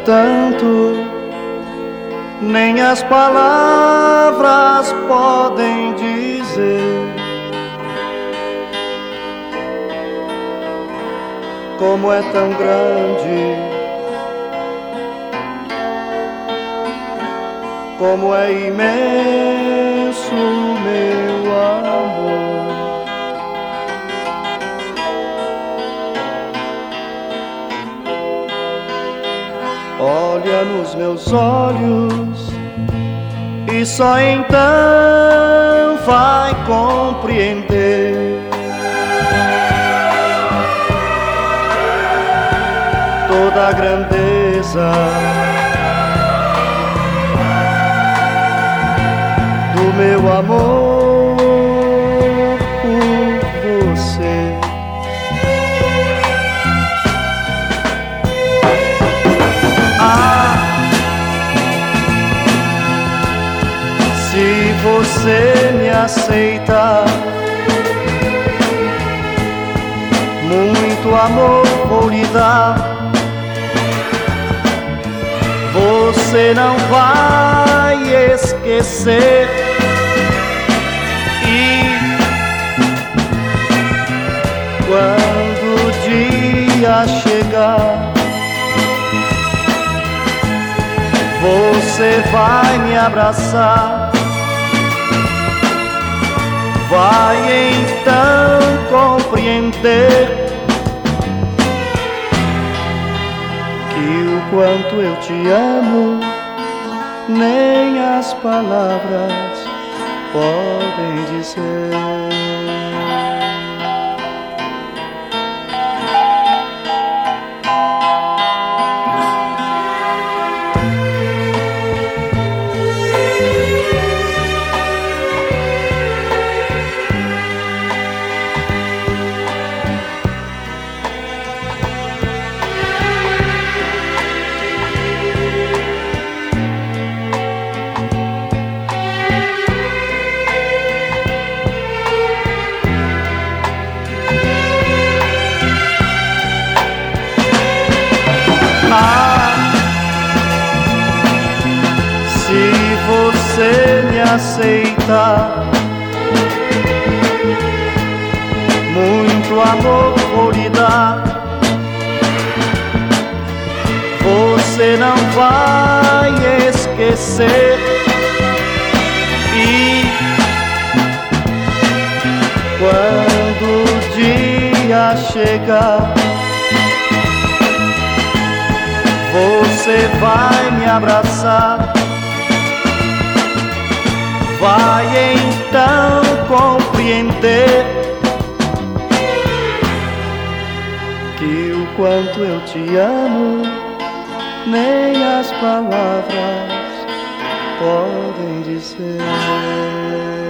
tanto, nem as palavras podem dizer como é tão grande, como é imenso meu amor. Olha nos meus olhos e só então vai compreender toda a grandeza do meu amor por você. Se você me aceita, muito amor vou lhe dar. Você não vai esquecer. E quando o dia chegar, você vai me abraçar. Vai então compreender que o quanto eu te amo, nem as palavras podem dizer. Se você me aceita, muito amor vou lhe dar. Você não vai esquecer. E quando o dia chegar, você vai me abraçar. Vai então compreender que o quanto eu te amo, nem as palavras podem dizer.